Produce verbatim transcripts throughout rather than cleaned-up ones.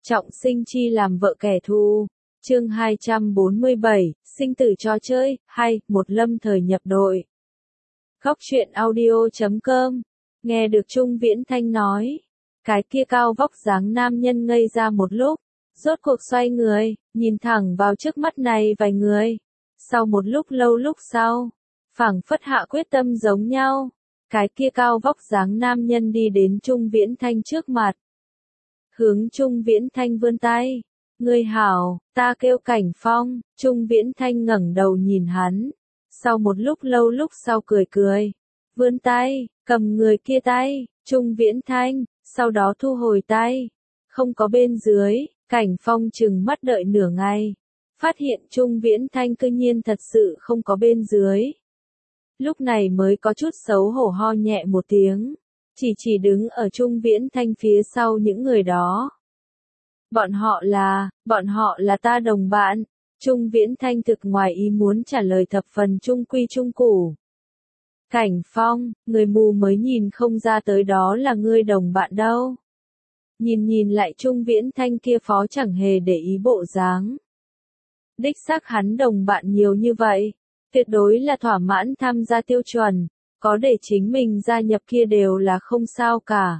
Trọng sinh chi làm vợ kẻ thù. Chương hai trăm bốn mươi bảy, sinh tử trò chơi, hay, một lâm thời nhập đội. Góc truyện audio chấm com. Nghe được Trung Viễn Thanh nói. Cái kia cao vóc dáng nam nhân ngây ra một lúc. Rốt cuộc xoay người, nhìn thẳng vào trước mắt này vài người. Sau một lúc lâu lúc sau, phảng phất hạ quyết tâm giống nhau. Cái kia cao vóc dáng nam nhân đi đến Trung Viễn Thanh trước mặt. Hướng Trung Viễn Thanh vươn tay. Ngươi hảo, ta kêu Cảnh Phong. Trung Viễn Thanh ngẩng đầu nhìn hắn. Sau một lúc lâu lúc sau cười cười. Vươn tay, cầm người kia tay. Trung Viễn Thanh, sau đó thu hồi tay. Không có bên dưới, Cảnh Phong chừng mắt đợi nửa ngày. Phát hiện Trung Viễn Thanh cư nhiên thật sự không có bên dưới. Lúc này mới có chút xấu hổ ho nhẹ một tiếng. Chỉ chỉ đứng ở Trung Viễn Thanh phía sau những người đó. Bọn họ là, bọn họ là ta đồng bạn. Trung Viễn Thanh thực ngoài ý muốn trả lời thập phần trung quy trung củ. Cảnh Phong, người mù mới nhìn không ra tới đó là ngươi đồng bạn đâu. Nhìn nhìn lại Trung Viễn Thanh kia phó chẳng hề để ý bộ dáng. Đích xác hắn đồng bạn nhiều như vậy. Tuyệt đối là thỏa mãn tham gia tiêu chuẩn. Có để chính mình gia nhập kia đều là không sao cả.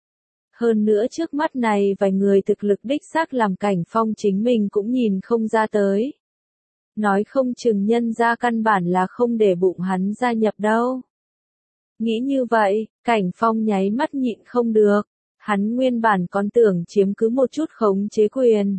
Hơn nữa trước mắt này vài người thực lực đích xác làm Cảnh Phong chính mình cũng nhìn không ra tới. Nói không chừng nhân ra căn bản là không để bụng hắn gia nhập đâu. Nghĩ như vậy, Cảnh Phong nháy mắt nhịn không được. Hắn nguyên bản còn tưởng chiếm cứ một chút khống chế quyền.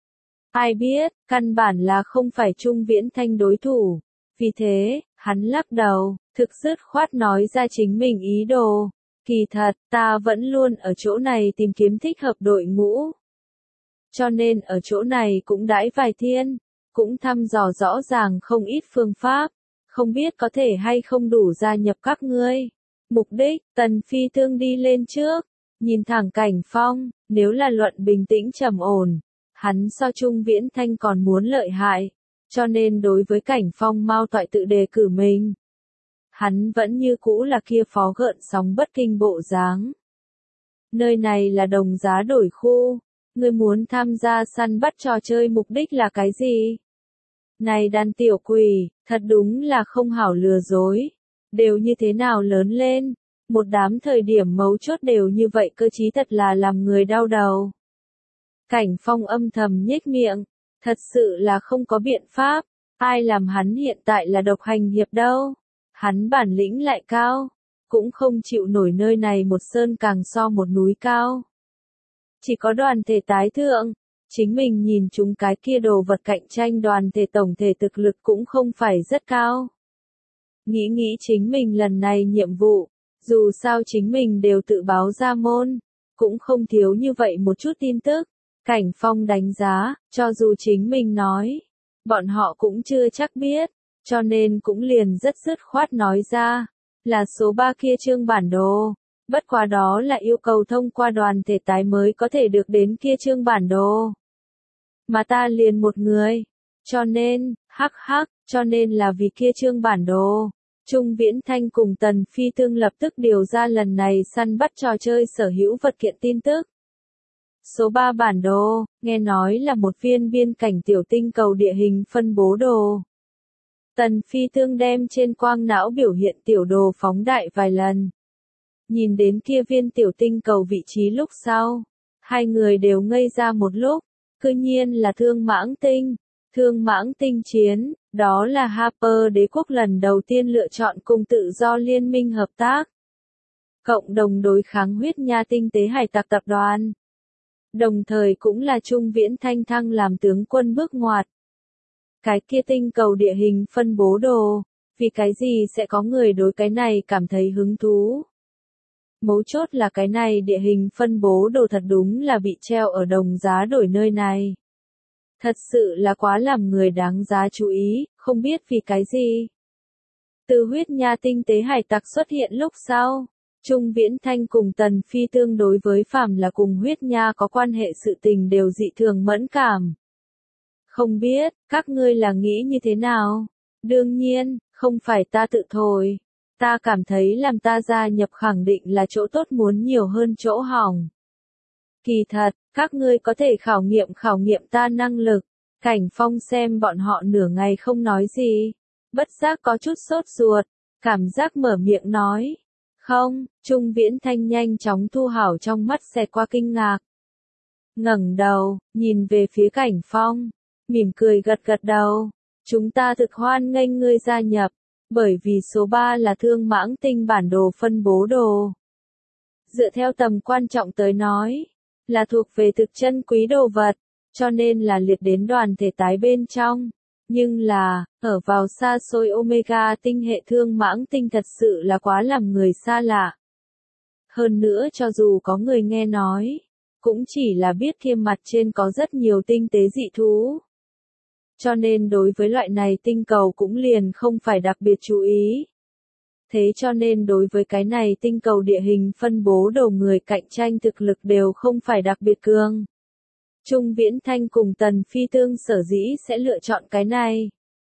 Ai biết, căn bản là không phải Trung Viễn Thanh đối thủ. Vì thế, hắn lắc đầu, thực dứt khoát nói ra chính mình ý đồ. Kỳ thật, ta vẫn luôn ở chỗ này tìm kiếm thích hợp đội ngũ. Cho nên ở chỗ này cũng đãi vài thiên, cũng thăm dò rõ ràng không ít phương pháp, không biết có thể hay không đủ gia nhập các ngươi. Mục đích, Tần Phi Tương đi lên trước, nhìn thẳng Cảnh Phong, nếu là luận bình tĩnh trầm ổn, hắn so Trung Viễn Thanh còn muốn lợi hại. Cho nên đối với Cảnh Phong mau toại tự đề cử mình. Hắn vẫn như cũ là kia phó gợn sóng bất kinh bộ dáng. Nơi này là đồng giá đổi khu. Ngươi muốn tham gia săn bắt trò chơi mục đích là cái gì? Này đàn tiểu quỷ, thật đúng là không hảo lừa dối. Đều như thế nào lớn lên? Một đám thời điểm mấu chốt đều như vậy cơ chí thật là làm người đau đầu. Cảnh Phong âm thầm nhếch miệng. Thật sự là không có biện pháp, ai làm hắn hiện tại là độc hành hiệp đâu. Hắn bản lĩnh lại cao, cũng không chịu nổi nơi này một sơn càng so một núi cao. Chỉ có đoàn thể tái thượng, chính mình nhìn chúng cái kia đồ vật cạnh tranh đoàn thể tổng thể thực lực cũng không phải rất cao. Nghĩ nghĩ chính mình lần này nhiệm vụ, dù sao chính mình đều tự báo ra môn, cũng không thiếu như vậy một chút tin tức. Cảnh Phong đánh giá, cho dù chính mình nói, bọn họ cũng chưa chắc biết, cho nên cũng liền rất dứt khoát nói ra, là số ba kia trương bản đồ, bất quá đó là yêu cầu thông qua đoàn thể tái mới có thể được đến kia trương bản đồ. Mà ta liền một người, cho nên, hắc hắc, cho nên là vì kia trương bản đồ. Trung Viễn Thanh cùng Tần Phi Tương lập tức điều ra lần này săn bắt trò chơi sở hữu vật kiện tin tức. Số ba bản đồ, nghe nói là một viên biên cảnh tiểu tinh cầu địa hình phân bố đồ. Tần Phi Tương đem trên quang não biểu hiện tiểu đồ phóng đại vài lần. Nhìn đến kia viên tiểu tinh cầu vị trí lúc sau, hai người đều ngây ra một lúc, cư nhiên là Thương Mãng Tinh. Thương Mãng Tinh chiến, đó là Harper đế quốc lần đầu tiên lựa chọn cùng tự do liên minh hợp tác. Cộng đồng đối kháng huyết nha tinh tế hải tặc tập đoàn. Đồng thời cũng là Trung Viễn Thanh thăng làm tướng quân bước ngoặt. Cái kia tinh cầu địa hình phân bố đồ, vì cái gì sẽ có người đối cái này cảm thấy hứng thú. Mấu chốt là cái này địa hình phân bố đồ thật đúng là bị treo ở đồng giá đổi nơi này. Thật sự là quá làm người đáng giá chú ý, không biết vì cái gì. Từ huyết nha tinh tế hải tặc xuất hiện lúc sau. Trung Viễn Thanh cùng Tần Phi Tương đối với phàm là cùng huyết nha có quan hệ sự tình đều dị thường mẫn cảm. Không biết, các ngươi là nghĩ như thế nào? Đương nhiên, không phải ta tự thổi. Ta cảm thấy làm ta gia nhập khẳng định là chỗ tốt muốn nhiều hơn chỗ hỏng. Kỳ thật, Các ngươi có thể khảo nghiệm khảo nghiệm ta năng lực. Cảnh Phong xem bọn họ nửa ngày không nói gì. Bất giác có chút sốt ruột. Cảm giác mở miệng nói. Không, Trung Viễn Thanh nhanh chóng thu hảo trong mắt xẹt qua kinh ngạc. Ngẩng đầu, nhìn về phía Cảnh Phong. Mỉm cười gật gật đầu. Chúng ta thực hoan nghênh ngươi gia nhập. Bởi vì số ba là Thương Mãng Tinh bản đồ phân bố đồ. Dựa theo tầm quan trọng tới nói, là thuộc về thực chân quý đồ vật, cho nên là liệt đến đoàn thể tái bên trong. Nhưng là, ở vào xa xôi Omega tinh hệ Thương Mãng Tinh thật sự là quá làm người xa lạ. Hơn nữa cho dù có người nghe nói, cũng chỉ là biết kia mặt trên có rất nhiều tinh tế dị thú. Cho nên đối với loại này tinh cầu cũng liền không phải đặc biệt chú ý. Thế cho nên đối với cái này tinh cầu địa hình phân bố đồ người cạnh tranh thực lực đều không phải đặc biệt cường. Trung Viễn Thanh cùng Tần Phi Tương sở dĩ sẽ lựa chọn cái này.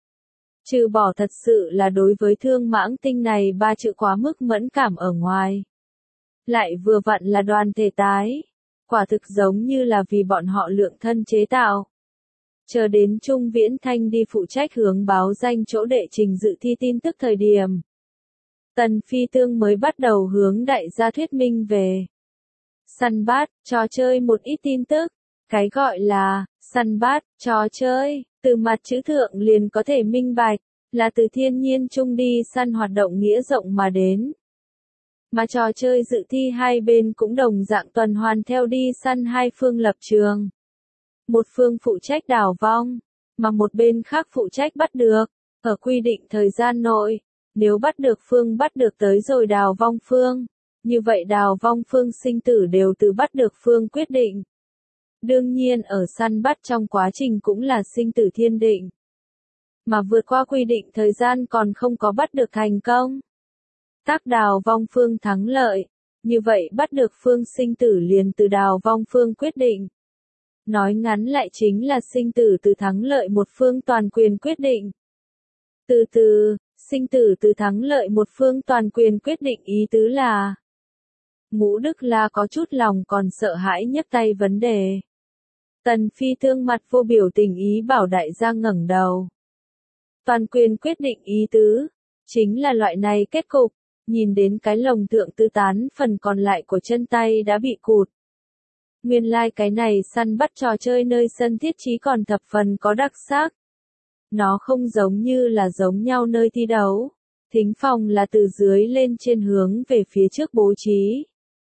Trừ bỏ thật sự là đối với Thương Mãng Tinh này ba chữ quá mức mẫn cảm ở ngoài. Lại vừa vặn là đoàn thể tái. Quả thực giống như là vì bọn họ lượng thân chế tạo. Chờ đến Trung Viễn Thanh đi phụ trách hướng báo danh chỗ đệ trình dự thi tin tức thời điểm. Tần Phi Tương mới bắt đầu hướng đại gia thuyết minh về săn bát, trò chơi một ít tin tức. Cái gọi là săn bát, trò chơi, từ mặt chữ thượng liền có thể minh bạch, là từ thiên nhiên chung đi săn hoạt động nghĩa rộng mà đến. Mà trò chơi dự thi hai bên cũng đồng dạng tuần hoàn theo đi săn hai phương lập trường. Một phương phụ trách đào vong, mà một bên khác phụ trách bắt được, ở quy định thời gian nội, nếu bắt được phương bắt được tới rồi đào vong phương, như vậy đào vong phương sinh tử đều từ bắt được phương quyết định. Đương nhiên ở săn bắt trong quá trình cũng là sinh tử thiên định. Mà vượt qua quy định thời gian còn không có bắt được thành công. Tác đào vong phương thắng lợi, như vậy bắt được phương sinh tử liền từ đào vong phương quyết định. Nói ngắn lại chính là sinh tử từ thắng lợi một phương toàn quyền quyết định. Từ từ, sinh tử từ thắng lợi một phương toàn quyền quyết định ý tứ là. Ngũ Đức La có chút lòng còn sợ hãi nhấc tay vấn đề. Tần Phi Tương mặt vô biểu tình ý bảo đại gia ngẩng đầu. Toàn quyền quyết định ý tứ, chính là loại này kết cục, nhìn đến cái lồng thượng tư tán phần còn lại của chân tay đã bị cụt. Nguyên lai like cái này săn bắt trò chơi nơi sân thiết trí còn thập phần có đặc sắc. Nó không giống như là giống nhau nơi thi đấu. Thính phòng là từ dưới lên trên hướng về phía trước bố trí.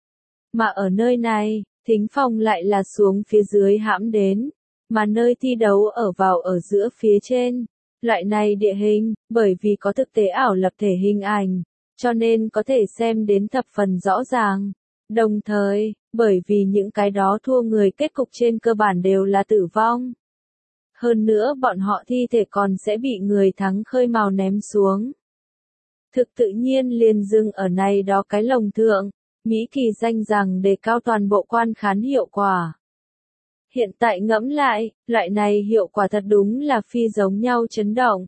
Mà ở nơi này, thính phòng lại là xuống phía dưới hãm đến. Mà nơi thi đấu ở vào ở giữa phía trên. Loại này địa hình, bởi vì có thực tế ảo lập thể hình ảnh, cho nên có thể xem đến thập phần rõ ràng. Đồng thời, bởi vì những cái đó thua người kết cục trên cơ bản đều là tử vong. Hơn nữa bọn họ thi thể còn sẽ bị người thắng khơi mào ném xuống. Thực tự nhiên liền dừng ở này đó cái lồng thượng, Mỹ Kỳ danh rằng đề cao toàn bộ quan khán hiệu quả. Hiện tại ngẫm lại, loại này hiệu quả thật đúng là phi giống nhau chấn động.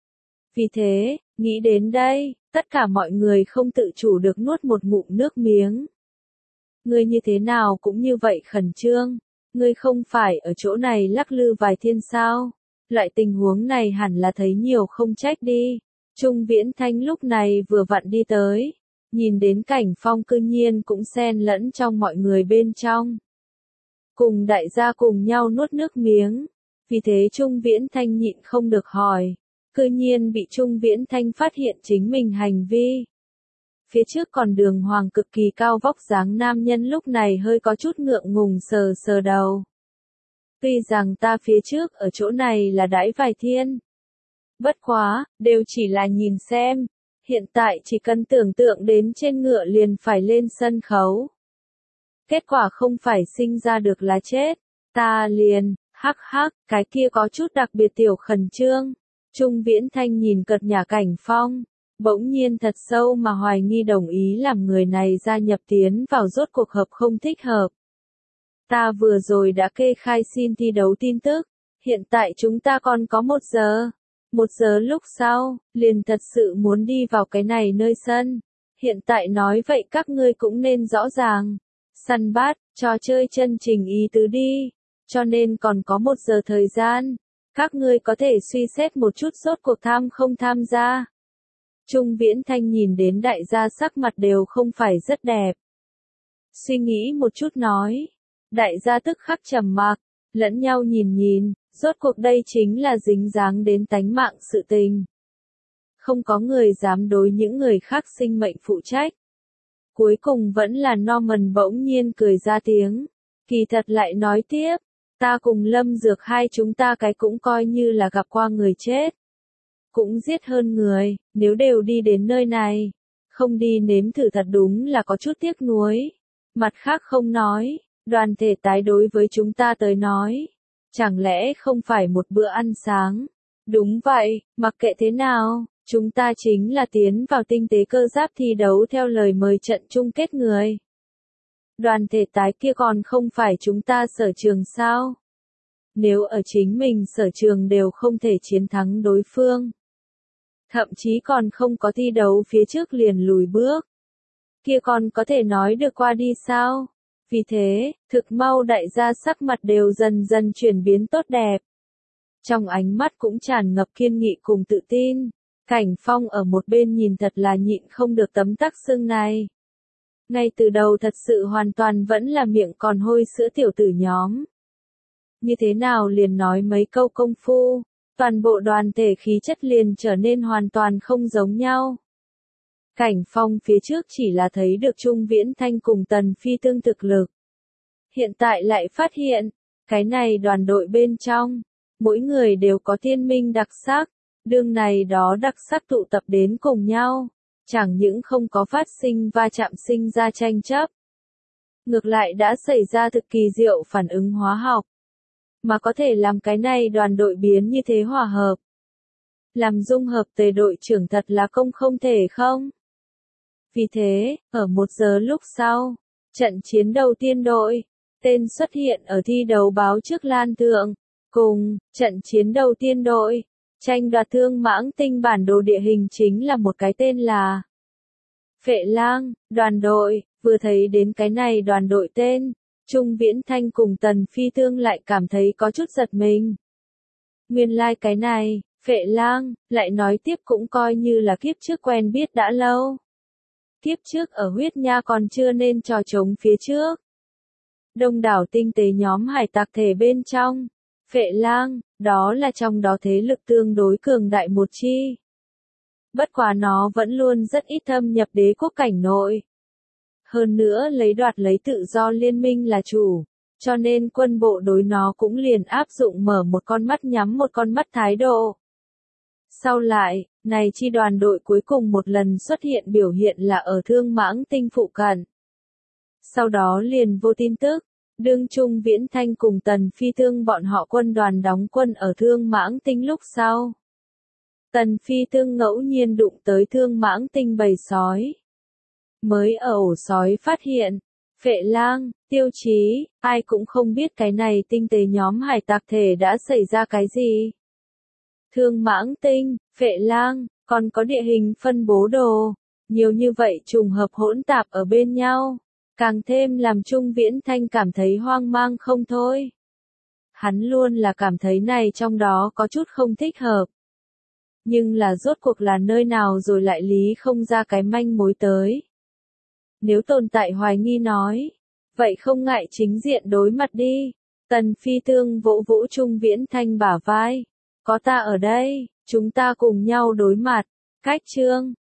Vì thế, nghĩ đến đây, tất cả mọi người không tự chủ được nuốt một ngụm nước miếng. Ngươi như thế nào cũng như vậy khẩn trương, ngươi không phải ở chỗ này lắc lư vài thiên sao, loại tình huống này hẳn là thấy nhiều không trách đi. Trung Viễn Thanh lúc này vừa vặn đi tới, nhìn đến Cảnh Phong cư nhiên cũng xen lẫn trong mọi người bên trong. Cùng đại gia cùng nhau nuốt nước miếng, vì thế Trung Viễn Thanh nhịn không được hỏi, cư nhiên bị Trung Viễn Thanh phát hiện chính mình hành vi. Phía trước còn Đường Hoàng cực kỳ cao vóc dáng nam nhân lúc này hơi có chút ngượng ngùng sờ sờ đầu. Tuy rằng ta phía trước ở chỗ này là đãi vài thiên. Bất quá, đều chỉ là nhìn xem. Hiện tại chỉ cần tưởng tượng đến trên ngựa liền phải lên sân khấu. Kết quả không phải sinh ra được là chết. Ta liền, hắc hắc, cái kia có chút đặc biệt tiểu khẩn trương. Trung Viễn Thanh nhìn cợt nhả Cảnh Phong. Bỗng nhiên thật sâu mà hoài nghi đồng ý làm người này gia nhập tiến vào rốt cuộc hợp không thích hợp. Ta vừa rồi đã kê khai xin thi đấu tin tức, hiện tại chúng ta còn có một giờ. Một giờ lúc sau, liền thật sự muốn đi vào cái này nơi sân. Hiện tại nói vậy các ngươi cũng nên rõ ràng. Săn bát, trò chơi chân trình ý tứ đi, cho nên còn có một giờ thời gian, các ngươi có thể suy xét một chút rốt cuộc tham không tham gia. Trung Viễn Thanh nhìn đến đại gia sắc mặt đều không phải rất đẹp. Suy nghĩ một chút nói, đại gia tức khắc trầm mặc, lẫn nhau nhìn nhìn, rốt cuộc đây chính là dính dáng đến tánh mạng sự tình. Không có người dám đối những người khác sinh mệnh phụ trách. Cuối cùng vẫn là Norman bỗng nhiên cười ra tiếng, kỳ thật lại nói tiếp, ta cùng Lâm Dược hai chúng ta cái cũng coi như là gặp qua người chết. Cũng giết hơn người, nếu đều đi đến nơi này, không đi nếm thử thật đúng là có chút tiếc nuối. Mặt khác không nói, đoàn thể tái đối với chúng ta tới nói, chẳng lẽ không phải một bữa ăn sáng? Đúng vậy, mặc kệ thế nào, chúng ta chính là tiến vào tinh tế cơ giáp thi đấu theo lời mời trận chung kết người. Đoàn thể tái kia còn không phải chúng ta sở trường sao? Nếu ở chính mình sở trường đều không thể chiến thắng đối phương, thậm chí còn không có thi đấu phía trước liền lùi bước, kia còn có thể nói được qua đi sao? Vì thế, thực mau đại gia sắc mặt đều dần dần chuyển biến tốt đẹp. Trong ánh mắt cũng tràn ngập kiên nghị cùng tự tin. Cảnh Phong ở một bên nhìn thật là nhịn không được tấm tắc xương này. Ngay từ đầu thật sự hoàn toàn vẫn là miệng còn hôi sữa tiểu tử nhóm. Như thế nào liền nói mấy câu công phu, toàn bộ đoàn thể khí chất liền trở nên hoàn toàn không giống nhau. Cảnh Phong phía trước chỉ là thấy được Trung Viễn Thanh cùng Tần Phi Tương thực lực. Hiện tại lại phát hiện, cái này đoàn đội bên trong, mỗi người đều có thiên minh đặc sắc, đương này đó đặc sắc tụ tập đến cùng nhau, chẳng những không có phát sinh va chạm sinh ra tranh chấp. Ngược lại đã xảy ra thực kỳ diệu phản ứng hóa học, mà có thể làm cái này đoàn đội biến như thế hòa hợp. Làm dung hợp tề đội trưởng thật là công không thể không? Vì thế, ở một giờ lúc sau, trận chiến đầu tiên đội, tên xuất hiện ở thi đấu báo trước lan thượng, cùng, trận chiến đầu tiên đội, tranh đoạt thương mãng tinh bản đồ địa hình chính là một cái tên là Phệ Lang, đoàn đội, vừa thấy đến cái này đoàn đội tên, Trung Viễn Thanh cùng Tần Phi Tương lại cảm thấy có chút giật mình. Nguyên lai like cái này, Phệ Lang, lại nói tiếp cũng coi như là kiếp trước quen biết đã lâu. Kiếp trước ở huyết nha còn chưa nên trò trống phía trước. Đông đảo tinh tế nhóm hải tặc thể bên trong, Phệ Lang, đó là trong đó thế lực tương đối cường đại một chi. Bất quá nó vẫn luôn rất ít thâm nhập đế quốc cảnh nội. Hơn nữa lấy đoạt lấy tự do liên minh là chủ, cho nên quân bộ đối nó cũng liền áp dụng mở một con mắt nhắm một con mắt thái độ. Sau lại, này chi đoàn đội cuối cùng một lần xuất hiện biểu hiện là ở Thương Mãng Tinh phụ cận. Sau đó liền vô tin tức, đương Trung Viễn Thanh cùng Tần Phi Tương bọn họ quân đoàn đóng quân ở Thương Mãng Tinh lúc sau. Tần Phi Tương ngẫu nhiên đụng tới Thương Mãng Tinh bầy sói. Mới ở ổ sói phát hiện, Phệ Lang, Tiêu Chí, ai cũng không biết cái này tinh tế nhóm hải tặc thể đã xảy ra cái gì. Thương Mãng Tinh, Phệ Lang, còn có địa hình phân bố đồ, nhiều như vậy trùng hợp hỗn tạp ở bên nhau, càng thêm làm Trung Viễn Thanh cảm thấy hoang mang không thôi. Hắn luôn là cảm thấy này trong đó có chút không thích hợp. Nhưng là rốt cuộc là nơi nào rồi lại lý không ra cái manh mối tới. Nếu tồn tại hoài nghi nói, vậy không ngại chính diện đối mặt đi. Tần Phi Tương vỗ vỗ Trung Viễn Thanh bả vai. Có ta ở đây, chúng ta cùng nhau đối mặt. Cách chương